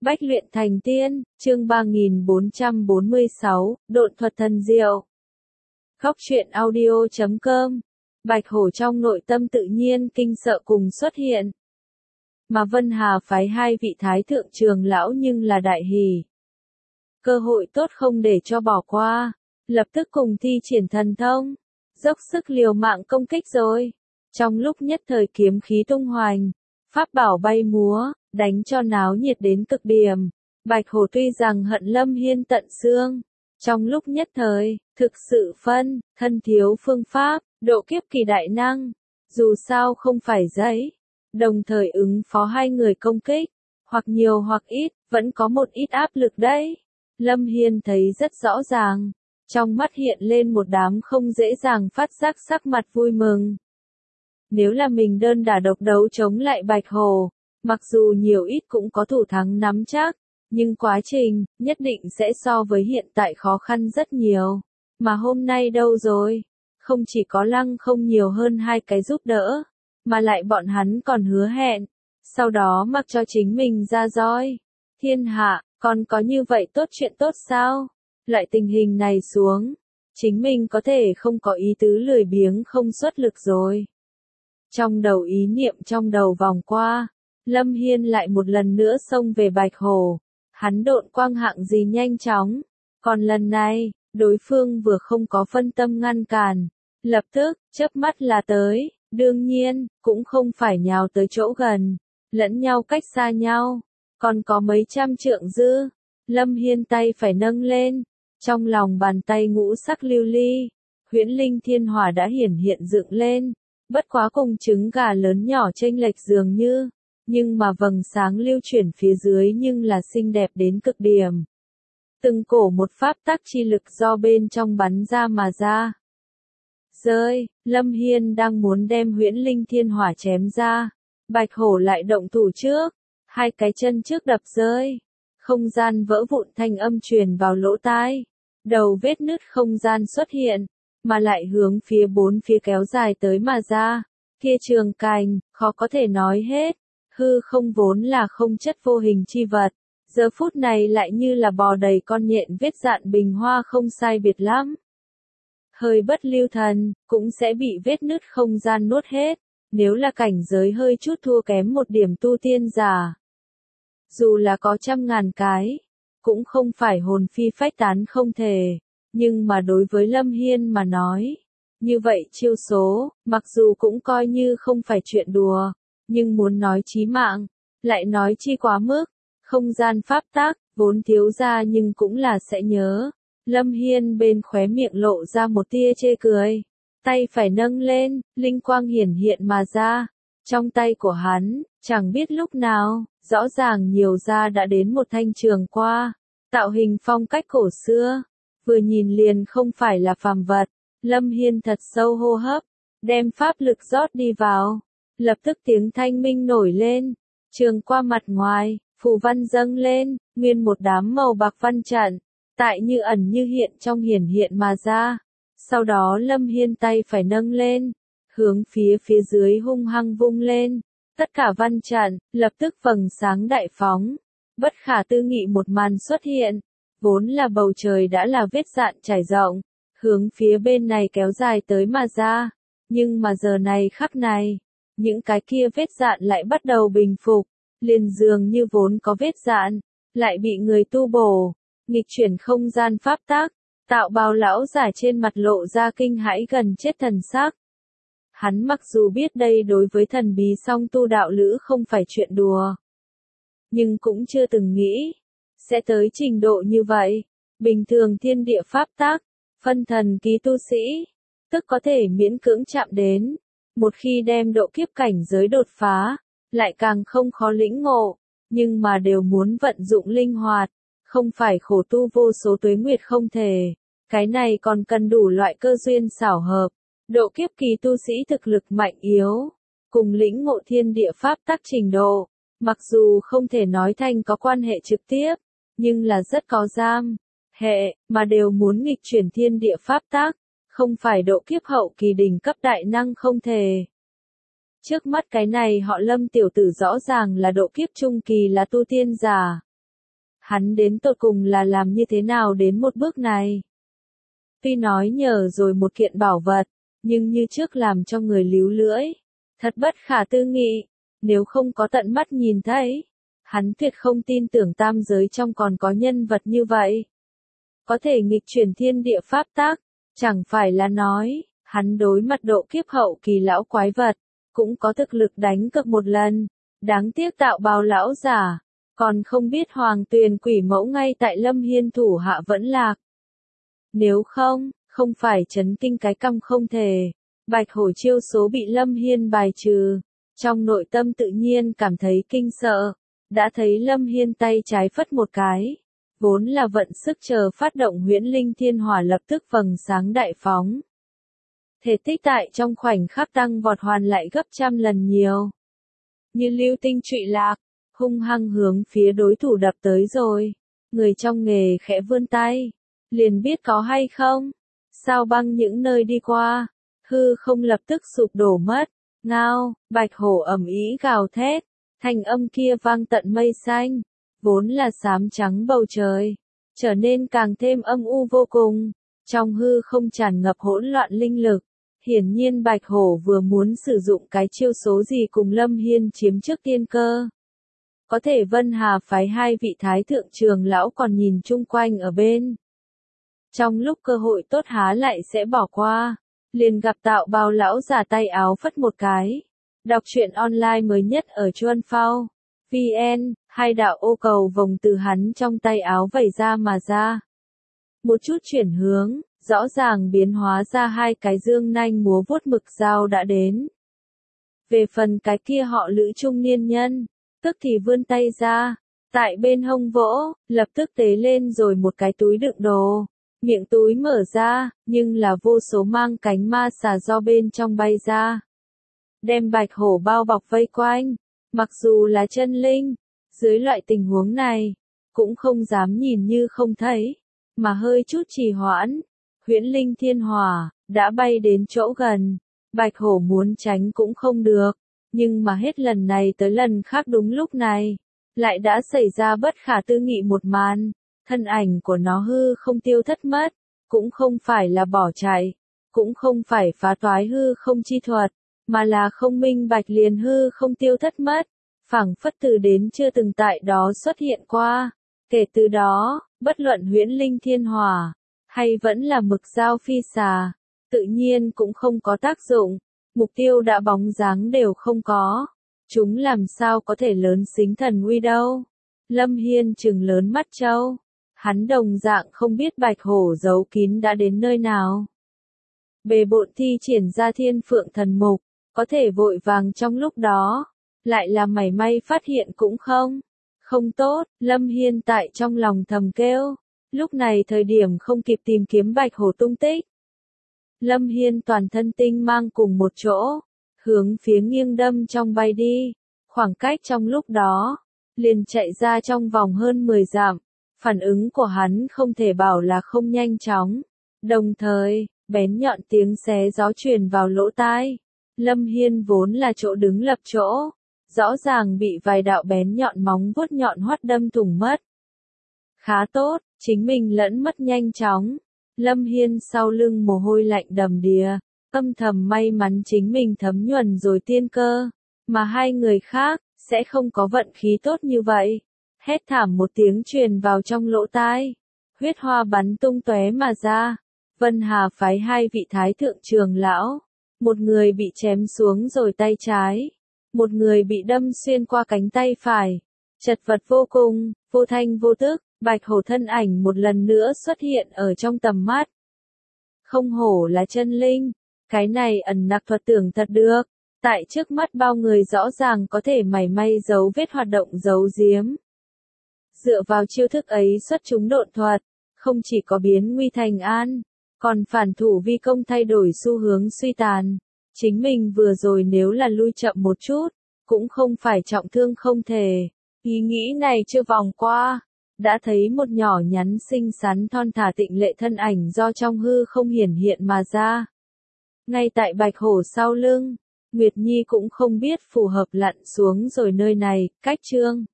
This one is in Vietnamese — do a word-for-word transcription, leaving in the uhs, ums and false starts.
Bách luyện thành tiên, chương ba nghìn bốn trăm bốn mươi sáu, độn thuật thần diệu. Khóc chuyện audio chấm com. Bạch hổ trong nội tâm tự nhiên kinh sợ cùng xuất hiện. Mà Vân Hà phái hai vị thái thượng trường lão nhưng là đại hỷ. Cơ hội tốt không để cho bỏ qua, lập tức cùng thi triển thần thông, dốc sức liều mạng công kích rồi. Trong lúc nhất thời kiếm khí tung hoành, pháp bảo bay múa, đánh cho náo nhiệt đến cực điểm. Bạch hổ tuy rằng hận Lâm Hiên tận xương, trong lúc nhất thời, thực sự phân, thân thiếu phương pháp, độ kiếp kỳ đại năng. Dù sao không phải giấy, đồng thời ứng phó hai người công kích, hoặc nhiều hoặc ít, vẫn có một ít áp lực đấy. Lâm Hiên thấy rất rõ ràng, trong mắt hiện lên một đám không dễ dàng phát giác sắc mặt vui mừng. Nếu là mình đơn đả độc đấu chống lại Bạch hổ, mặc dù nhiều ít cũng có thủ thắng nắm chắc, nhưng quá trình, nhất định sẽ so với hiện tại khó khăn rất nhiều. Mà hôm nay đâu rồi? Không chỉ có Lăng không nhiều hơn hai cái giúp đỡ, mà lại bọn hắn còn hứa hẹn, sau đó mặc cho chính mình ra roi. Thiên hạ, còn có như vậy tốt chuyện tốt sao? Loại tình hình này xuống, chính mình có thể không có ý tứ lười biếng không xuất lực rồi. Trong đầu ý niệm trong đầu vòng qua, Lâm Hiên lại một lần nữa xông về Bạch hổ. Hắn độn quang hạng gì nhanh chóng, còn lần này, đối phương vừa không có phân tâm ngăn cản, lập tức, chớp mắt là tới, đương nhiên, cũng không phải nhào tới chỗ gần, lẫn nhau cách xa nhau, còn có mấy trăm trượng dư. Lâm Hiên tay phải nâng lên, trong lòng bàn tay ngũ sắc lưu ly, huyễn linh thiên hỏa đã hiển hiện dựng lên, bất quá cùng trứng gà lớn nhỏ chênh lệch dường như. Nhưng mà vầng sáng lưu chuyển phía dưới nhưng là xinh đẹp đến cực điểm. Từng cổ một pháp tắc chi lực do bên trong bắn ra mà ra. Rơi, Lâm Hiên đang muốn đem huyễn linh thiên hỏa chém ra. Bạch hổ lại động thủ trước. Hai cái chân trước đập rơi. Không gian vỡ vụn thanh âm truyền vào lỗ tai. Đầu vết nứt không gian xuất hiện. Mà lại hướng phía bốn phía kéo dài tới mà ra. Kia trường cành, khó có thể nói hết. Hư không vốn là không chất vô hình chi vật, giờ phút này lại như là bò đầy con nhện vết dạn bình hoa không sai biệt lắm. Hơi bất lưu thần, cũng sẽ bị vết nứt không gian nuốt hết, nếu là cảnh giới hơi chút thua kém một điểm tu tiên giả. Dù là có trăm ngàn cái, cũng không phải hồn phi phách tán không thể, nhưng mà đối với Lâm Hiên mà nói, như vậy chiêu số, mặc dù cũng coi như không phải chuyện đùa. Nhưng muốn nói chí mạng, lại nói chi quá mức, không gian pháp tắc, vốn thiếu ra nhưng cũng là sẽ nhớ. Lâm Hiên bên khóe miệng lộ ra một tia chê cười, tay phải nâng lên, linh quang hiển hiện mà ra. Trong tay của hắn, chẳng biết lúc nào, rõ ràng nhiều ra đã đến một thanh trường qua, tạo hình phong cách cổ xưa, vừa nhìn liền không phải là phàm vật. Lâm Hiên thật sâu hô hấp, đem pháp lực rót đi vào. Lập tức tiếng thanh minh nổi lên, trường qua mặt ngoài, phù văn dâng lên, nguyên một đám màu bạc văn trận, tại như ẩn như hiện trong hiển hiện mà ra. Sau đó Lâm Hiên tay phải nâng lên, hướng phía phía dưới hung hăng vung lên, tất cả văn trận, lập tức vầng sáng đại phóng, bất khả tư nghị một màn xuất hiện, vốn là bầu trời đã là vết dạn trải rộng, hướng phía bên này kéo dài tới mà ra, nhưng mà giờ này khắc này, những cái kia vết dạn lại bắt đầu bình phục, liền dường như vốn có vết dạn, lại bị người tu bổ, nghịch chuyển không gian pháp tắc, tạo bào lão giả trên mặt lộ ra kinh hãi gần chết thần sắc. Hắn mặc dù biết đây đối với thần bí song tu đạo lữ không phải chuyện đùa, nhưng cũng chưa từng nghĩ, sẽ tới trình độ như vậy. Bình thường thiên địa pháp tắc, phân thần ký tu sĩ, tức có thể miễn cưỡng chạm đến. Một khi đem độ kiếp cảnh giới đột phá, lại càng không khó lĩnh ngộ, nhưng mà đều muốn vận dụng linh hoạt, không phải khổ tu vô số tuế nguyệt không thể. Cái này còn cần đủ loại cơ duyên xảo hợp, độ kiếp kỳ tu sĩ thực lực mạnh yếu, cùng lĩnh ngộ thiên địa pháp tắc trình độ, mặc dù không thể nói thành có quan hệ trực tiếp, nhưng là rất có giam hệ, mà đều muốn nghịch chuyển thiên địa pháp tắc. Không phải độ kiếp hậu kỳ đỉnh cấp đại năng không thể. Trước mắt cái này họ Lâm tiểu tử rõ ràng là độ kiếp trung kỳ là tu tiên giả. Hắn đến tột cùng là làm như thế nào đến một bước này? Tuy nói nhờ rồi một kiện bảo vật, nhưng như trước làm cho người líu lưỡi. Thật bất khả tư nghị, nếu không có tận mắt nhìn thấy, hắn tuyệt không tin tưởng tam giới trong còn có nhân vật như vậy. Có thể nghịch chuyển thiên địa pháp tắc, chẳng phải là nói, hắn đối mặt độ kiếp hậu kỳ lão quái vật, cũng có thực lực đánh cược một lần. Đáng tiếc tạo bào lão giả, còn không biết hoàng tuyền quỷ mẫu ngay tại Lâm Hiên thủ hạ vẫn lạc. Nếu không, không phải chấn kinh cái căm không thể, Bạch Hổ chiêu số bị Lâm Hiên bài trừ, trong nội tâm tự nhiên cảm thấy kinh sợ, đã thấy Lâm Hiên tay trái phất một cái, vốn là vận sức chờ phát động huyễn linh thiên hỏa lập tức vầng sáng đại phóng. Thể tích tại trong khoảnh khắc tăng vọt hoàn lại gấp trăm lần nhiều. Như lưu tinh trụy lạc, hung hăng hướng phía đối thủ đập tới rồi. Người trong nghề khẽ vươn tay, liền biết có hay không. Sao băng những nơi đi qua, hư không lập tức sụp đổ mất. Ngao, Bạch Hổ ầm ĩ gào thét, thanh âm kia vang tận mây xanh, vốn là xám trắng bầu trời, trở nên càng thêm âm u vô cùng. Trong hư không tràn ngập hỗn loạn linh lực. Hiển nhiên Bạch Hổ vừa muốn sử dụng cái chiêu số gì cùng Lâm Hiên chiếm trước tiên cơ. Có thể Vân Hà phái hai vị thái thượng trường lão còn nhìn chung quanh ở bên. Trong lúc cơ hội tốt há lại sẽ bỏ qua, liền gặp tạo bào lão giả tay áo phất một cái. Đọc truyện online mới nhất ở Chuan Phao. vê en, hai đạo ô cầu vòng từ hắn trong tay áo vẩy ra mà ra. Một chút chuyển hướng, rõ ràng biến hóa ra hai cái dương nanh múa vuốt mực dao đã đến. Về phần cái kia họ Lữ trung niên nhân, tức thì vươn tay ra, tại bên hông vỗ, lập tức tế lên rồi một cái túi đựng đồ. Miệng túi mở ra, nhưng là vô số mang cánh ma xà do bên trong bay ra. Đem Bạch Hổ bao bọc vây quanh, mặc dù là chân linh, dưới loại tình huống này, cũng không dám nhìn như không thấy, mà hơi chút trì hoãn. Huyễn linh thiên hỏa, đã bay đến chỗ gần, Bạch Hổ muốn tránh cũng không được, nhưng mà hết lần này tới lần khác đúng lúc này, lại đã xảy ra bất khả tư nghị một màn, thân ảnh của nó hư không tiêu thất mất, cũng không phải là bỏ chạy, cũng không phải phá toái hư không chi thuật, mà là không minh bạch liền hư không tiêu thất mất, phảng phất từ đến chưa từng tại đó xuất hiện qua, kể từ đó, bất luận huyễn linh thiên hỏa, hay vẫn là mực dao phi xà, tự nhiên cũng không có tác dụng, mục tiêu đã bóng dáng đều không có, chúng làm sao có thể lớn xính thần uy đâu. Lâm Hiên trừng lớn mắt trâu, hắn đồng dạng không biết Bạch Hổ giấu kín đã đến nơi nào. Bề bộn thi triển ra thiên phượng thần mục, có thể vội vàng trong lúc đó, lại là mảy may phát hiện cũng không. Không tốt, Lâm Hiên tại trong lòng thầm kêu. Lúc này thời điểm không kịp tìm kiếm Bạch Hổ tung tích. Lâm Hiên toàn thân tinh mang cùng một chỗ, hướng phía nghiêng đâm trong bay đi, khoảng cách trong lúc đó, liền chạy ra trong vòng hơn mười dặm, phản ứng của hắn không thể bảo là không nhanh chóng, đồng thời, bén nhọn tiếng xé gió truyền vào lỗ tai. Lâm Hiên vốn là chỗ đứng lập chỗ, rõ ràng bị vài đạo bén nhọn móng vuốt nhọn hoắt đâm thủng mất. Khá tốt, chính mình lẫn mất nhanh chóng. Lâm Hiên sau lưng mồ hôi lạnh đầm đìa, âm thầm may mắn chính mình thấm nhuần rồi tiên cơ, mà hai người khác, sẽ không có vận khí tốt như vậy. Hét thảm một tiếng truyền vào trong lỗ tai, huyết hoa bắn tung tóe mà ra. Vân Hà phái hai vị thái thượng trường lão, một người bị chém xuống rồi tay trái, một người bị đâm xuyên qua cánh tay phải, chật vật vô cùng, vô thanh vô tức. Bạch Hổ thân ảnh một lần nữa xuất hiện ở trong tầm mắt. Không hổ là chân linh, cái này ẩn nặc thuật tưởng thật được, tại trước mắt bao người rõ ràng có thể mảy may giấu vết hoạt động giấu giếm. Dựa vào chiêu thức ấy xuất chúng độn thuật, không chỉ có biến nguy thành an, còn phản thủ vi công thay đổi xu hướng suy tàn. Chính mình vừa rồi nếu là lui chậm một chút, cũng không phải trọng thương không thể. Ý nghĩ này chưa vòng qua, đã thấy một nhỏ nhắn xinh xắn thon thả tịnh lệ thân ảnh do trong hư không hiển hiện mà ra. Ngay tại Bạch Hổ sau lưng, Nguyệt Nhi cũng không biết phù hợp lặn xuống rồi nơi này, cách chương.